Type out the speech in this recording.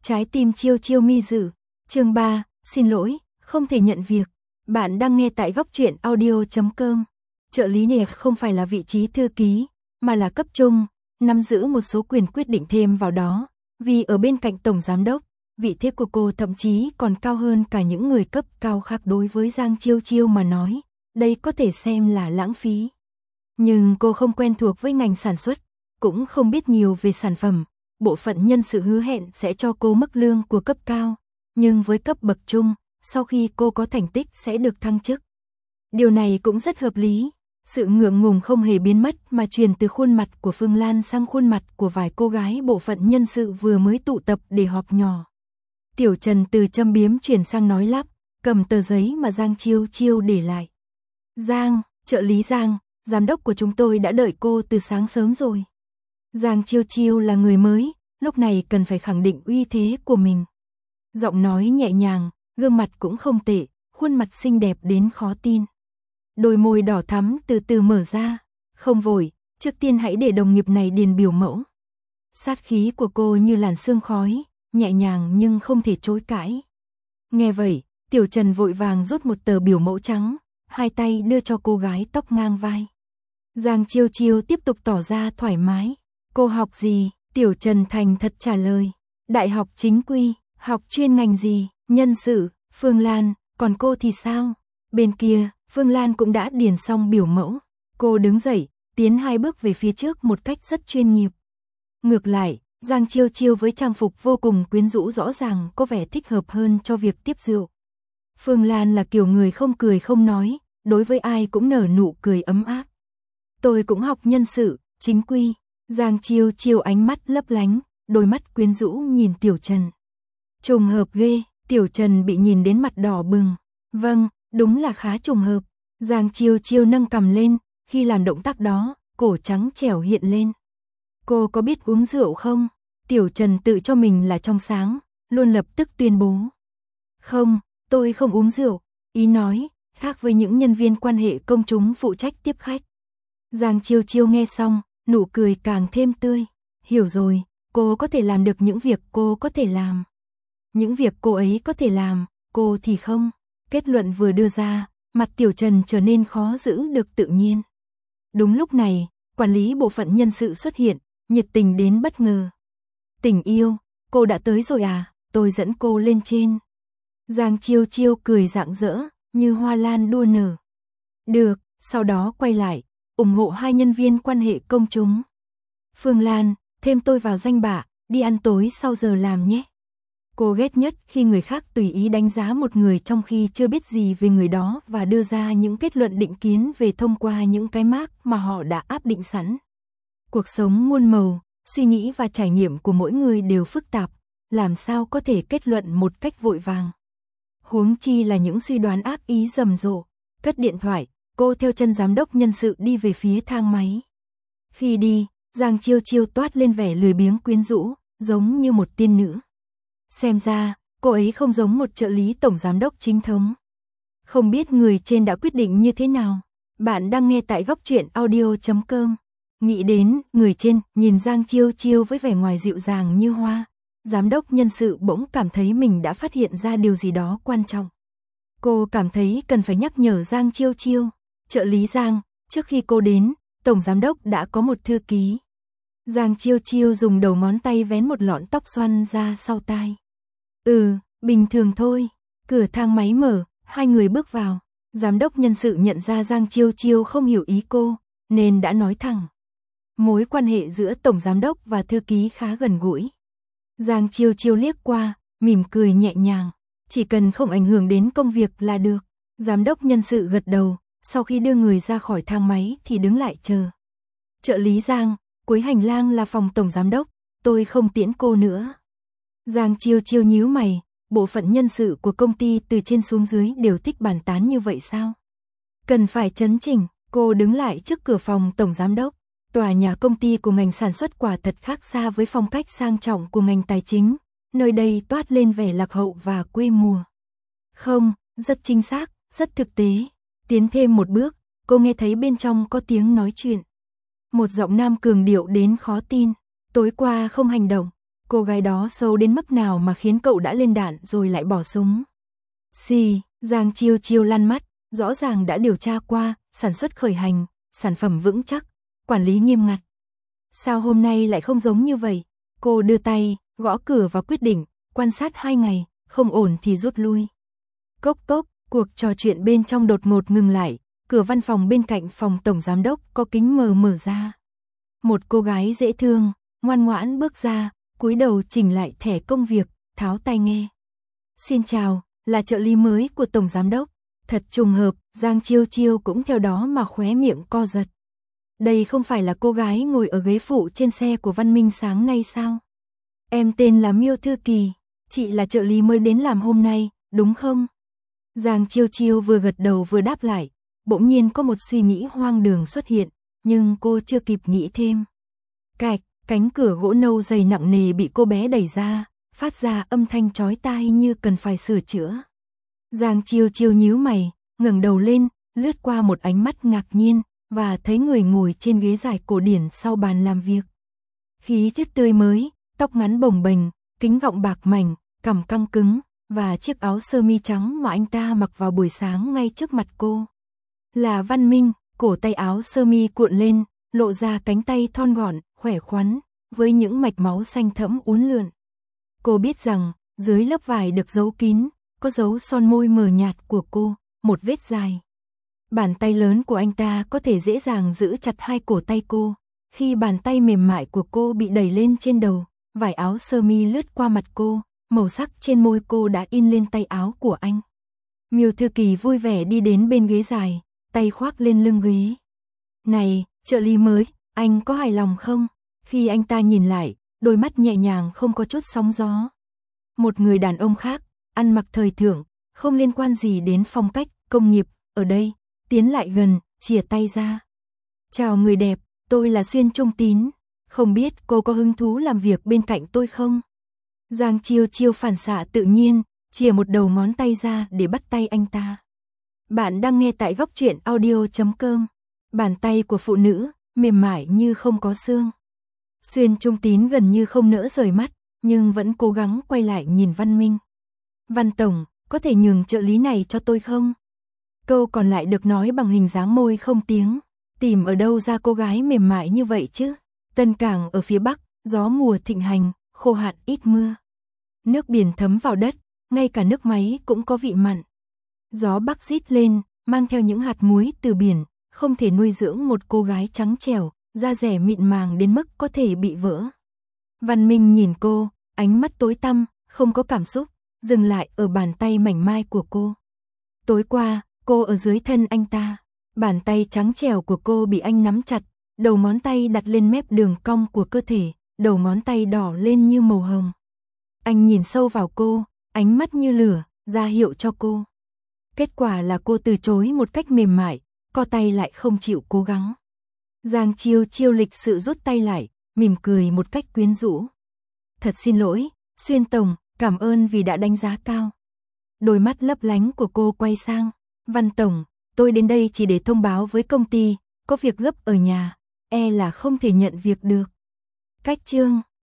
Trái tim chiêu chiêu mi dự. Chương 3, xin lỗi, không thể nhận việc. Bạn đang nghe tại góc truyện audio.com. Trợ lý này không phải là vị trí thư ký, mà là cấp trung, nắm giữ một số quyền quyết định thêm vào đó, vì ở bên cạnh tổng giám đốc, vị thế của cô thậm chí còn cao hơn cả những người cấp cao khác. Đối với Giang Chiêu Chiêu mà nói, đây có thể xem là lãng phí. Nhưng cô không quen thuộc với ngành sản xuất, cũng không biết nhiều về sản phẩm. Bộ phận nhân sự hứa hẹn sẽ cho cô mức lương của cấp cao, nhưng với cấp bậc trung, sau khi cô có thành tích sẽ được thăng chức. Điều này cũng rất hợp lý. Sự ngượng ngùng không hề biến mất mà truyền từ khuôn mặt của Phương Lan sang khuôn mặt của vài cô gái bộ phận nhân sự vừa mới tụ tập để họp nhỏ. Tiểu Trần từ châm biếm chuyển sang nói lắp, cầm tờ giấy mà Giang Chiêu Chiêu để lại. Giang, trợ lý Giang, giám đốc của chúng tôi đã đợi cô từ sáng sớm rồi. Giang Chiêu Chiêu là người mới, lúc này cần phải khẳng định uy thế của mình. Giọng nói nhẹ nhàng, gương mặt cũng không tệ, khuôn mặt xinh đẹp đến khó tin. Đôi môi đỏ thắm từ từ mở ra, không vội, trước tiên hãy để đồng nghiệp này điền biểu mẫu. Sát khí của cô như làn sương khói, nhẹ nhàng nhưng không thể chối cãi. Nghe vậy, Tiểu Trần vội vàng rút một tờ biểu mẫu trắng, hai tay đưa cho cô gái tóc ngang vai. Giang Chiêu Chiêu tiếp tục tỏ ra thoải mái. Cô học gì? Tiểu Trần thành thật trả lời. Đại học chính quy, học chuyên ngành gì? Nhân sự. Phương Lan, còn cô thì sao? Bên kia, Phương Lan cũng đã điền xong biểu mẫu. Cô đứng dậy, tiến 2 bước về phía trước một cách rất chuyên nghiệp. Ngược lại, Giang Chiêu Chiêu với trang phục vô cùng quyến rũ rõ ràng có vẻ thích hợp hơn cho việc tiếp rượu. Phương Lan là kiểu người không cười không nói, đối với ai cũng nở nụ cười ấm áp. Tôi cũng học nhân sự, chính quy. Giang Chiêu Chiêu ánh mắt lấp lánh, đôi mắt quyến rũ nhìn Tiểu Trần. Trùng hợp ghê, Tiểu Trần bị nhìn đến mặt đỏ bừng. Vâng, đúng là khá trùng hợp. Giang Chiêu Chiêu nâng cằm lên, khi làm động tác đó, cổ trắng trẻo hiện lên. Cô có biết uống rượu không? Tiểu Trần tự cho mình là trong sáng, luôn lập tức tuyên bố. Không, tôi không uống rượu, ý nói, khác với những nhân viên quan hệ công chúng phụ trách tiếp khách. Giang Chiêu Chiêu nghe xong, nụ cười càng thêm tươi. Hiểu rồi, cô có thể làm được những việc cô có thể làm. Những việc cô ấy có thể làm, cô thì không. Kết luận vừa đưa ra, mặt Tiểu Trần trở nên khó giữ được tự nhiên. Đúng lúc này, quản lý bộ phận nhân sự xuất hiện, nhiệt tình đến bất ngờ. Tình yêu, cô đã tới rồi à, tôi dẫn cô lên trên. Giang Chiêu Chiêu cười rạng rỡ, như hoa lan đua nở. Được, sau đó quay lại, ủng hộ 2 nhân viên quan hệ công chúng. Phương Lan, thêm tôi vào danh bạ, đi ăn tối sau giờ làm nhé. Cô ghét nhất khi người khác tùy ý đánh giá một người trong khi chưa biết gì về người đó và đưa ra những kết luận định kiến về thông qua những cái mác mà họ đã áp định sẵn. Cuộc sống muôn màu, suy nghĩ và trải nghiệm của mỗi người đều phức tạp, làm sao có thể kết luận một cách vội vàng. Huống chi là những suy đoán ác ý rầm rộ. Cất điện thoại, cô theo chân giám đốc nhân sự đi về phía thang máy. Khi đi, Giang Chiêu Chiêu toát lên vẻ lười biếng quyến rũ, giống như một tiên nữ. Xem ra, cô ấy không giống một trợ lý tổng giám đốc chính thống. Không biết người trên đã quyết định như thế nào. Bạn đang nghe tại góc truyện audio.com. Nghĩ đến người trên, nhìn Giang Chiêu Chiêu với vẻ ngoài dịu dàng như hoa. Giám đốc nhân sự bỗng cảm thấy mình đã phát hiện ra điều gì đó quan trọng. Cô cảm thấy cần phải nhắc nhở Giang Chiêu Chiêu. Trợ lý Giang, trước khi cô đến, tổng giám đốc đã có một thư ký. Giang Chiêu Chiêu dùng đầu ngón tay vén một lọn tóc xoăn ra sau tai. Bình thường thôi. Cửa thang máy mở, 2 người bước vào. Giám đốc nhân sự nhận ra Giang Chiêu Chiêu không hiểu ý cô, nên đã nói thẳng. Mối quan hệ giữa tổng giám đốc và thư ký khá gần gũi. Giang Chiêu Chiêu liếc qua, mỉm cười nhẹ nhàng. Chỉ cần không ảnh hưởng đến công việc là được. Giám đốc nhân sự gật đầu, sau khi đưa người ra khỏi thang máy thì đứng lại chờ. Trợ lý Giang, cuối hành lang là phòng tổng giám đốc, tôi không tiễn cô nữa. Giang Chiêu Chiêu nhíu mày, bộ phận nhân sự của công ty từ trên xuống dưới đều thích bàn tán như vậy sao? Cần phải chấn chỉnh, cô đứng lại trước cửa phòng tổng giám đốc. Tòa nhà công ty của ngành sản xuất quả thật khác xa với phong cách sang trọng của ngành tài chính, nơi đây toát lên vẻ lạc hậu và quê mùa. Không, rất chính xác, rất thực tế. Tiến thêm một bước, cô nghe thấy bên trong có tiếng nói chuyện. Một giọng nam cường điệu đến khó tin. Tối qua không hành động, Cô gái đó xấu đến mức nào mà khiến cậu đã lên đạn rồi lại bỏ súng? Giang Chiêu Chiêu lăn mắt, rõ ràng đã điều tra qua, sản xuất khởi hành, sản phẩm vững chắc, quản lý nghiêm ngặt. Sao hôm nay lại không giống như vậy? Cô đưa tay, gõ cửa và quyết định, quan sát 2 ngày, không ổn thì rút lui. Cốc cốc, cuộc trò chuyện bên trong đột ngột ngừng lại, cửa văn phòng bên cạnh phòng tổng giám đốc có kính mở ra. Một cô gái dễ thương, ngoan ngoãn bước ra, cúi đầu chỉnh lại thẻ công việc, tháo tai nghe. Xin chào, là trợ lý mới của tổng giám đốc. Thật trùng hợp, Giang Chiêu Chiêu cũng theo đó mà khóe miệng co giật. Đây không phải là cô gái ngồi ở ghế phụ trên xe của Văn Minh sáng nay sao? Em tên là Miêu Thư Kỳ, chị là trợ lý mới đến làm hôm nay, đúng không? Giang Chiêu Chiêu vừa gật đầu vừa đáp lại, bỗng nhiên có một suy nghĩ hoang đường xuất hiện, nhưng cô chưa kịp nghĩ thêm. Cạch, cánh cửa gỗ nâu dày nặng nề bị cô bé đẩy ra, phát ra âm thanh chói tai như cần phải sửa chữa. Giang Chiêu Chiêu nhíu mày, ngẩng đầu lên, lướt qua một ánh mắt ngạc nhiên, và thấy người ngồi trên ghế dài cổ điển sau bàn làm việc. Khí chất tươi mới, tóc ngắn bồng bềnh, kính gọng bạc mảnh, cằm căng cứng, và chiếc áo sơ mi trắng mà anh ta mặc vào buổi sáng ngay trước mặt cô. Là Văn Minh, cổ tay áo sơ mi cuộn lên, lộ ra cánh tay thon gọn, khỏe khoắn, với những mạch máu xanh thẫm uốn lượn. Cô biết rằng, dưới lớp vải được giấu kín, có dấu son môi mờ nhạt của cô, một vết dài. Bàn tay lớn của anh ta có thể dễ dàng giữ chặt hai cổ tay cô. Khi bàn tay mềm mại của cô bị đẩy lên trên đầu, vải áo sơ mi lướt qua mặt cô, màu sắc trên môi cô đã in lên tay áo của anh. Miêu Thư Kỳ vui vẻ đi đến bên ghế dài, tay khoác lên lưng ghế. Này, trợ lý mới, anh có hài lòng không? Khi anh ta nhìn lại, đôi mắt nhẹ nhàng không có chút sóng gió. Một người đàn ông khác, ăn mặc thời thượng, không liên quan gì đến phong cách, công nghiệp, ở đây, tiến lại gần, chìa tay ra. Chào người đẹp, tôi là Xuyên Trung Tín, không biết cô có hứng thú làm việc bên cạnh tôi không? Giang Chiêu Chiêu phản xạ tự nhiên, chìa một đầu ngón tay ra để bắt tay anh ta. Bạn đang nghe tại góc truyện audio.com. Bàn tay của phụ nữ, mềm mại như không có xương. Xuyên Trung Tín gần như không nỡ rời mắt, nhưng vẫn cố gắng quay lại nhìn Văn Minh. Văn Tổng, có thể nhường trợ lý này cho tôi không? Câu còn lại được nói bằng hình dáng môi không tiếng. Tìm ở đâu ra cô gái mềm mại như vậy chứ? Tân Cảng ở phía Bắc, gió mùa thịnh hành, khô hạn ít mưa. Nước biển thấm vào đất, ngay cả nước máy cũng có vị mặn. Gió Bắc rít lên, mang theo những hạt muối từ biển, không thể nuôi dưỡng một cô gái trắng trẻo, da dẻ mịn màng đến mức có thể bị vỡ. Văn Minh nhìn cô, ánh mắt tối tăm, không có cảm xúc, dừng lại ở bàn tay mảnh mai của cô. Tối qua, cô ở dưới thân anh ta. Bàn tay trắng trẻo của cô bị anh nắm chặt, đầu ngón tay đặt lên mép đường cong của cơ thể, đầu ngón tay đỏ lên như màu hồng. Anh nhìn sâu vào cô, ánh mắt như lửa, ra hiệu cho cô. Kết quả là cô từ chối một cách mềm mại, co tay lại không chịu cố gắng. Giang Chiêu Chiêu lịch sự rút tay lại, mỉm cười một cách quyến rũ. Thật xin lỗi, Xuyên Tổng, cảm ơn vì đã đánh giá cao. Đôi mắt lấp lánh của cô quay sang. Văn Tổng, tôi đến đây chỉ để thông báo với công ty, có việc gấp ở nhà, là không thể nhận việc được. Cách chương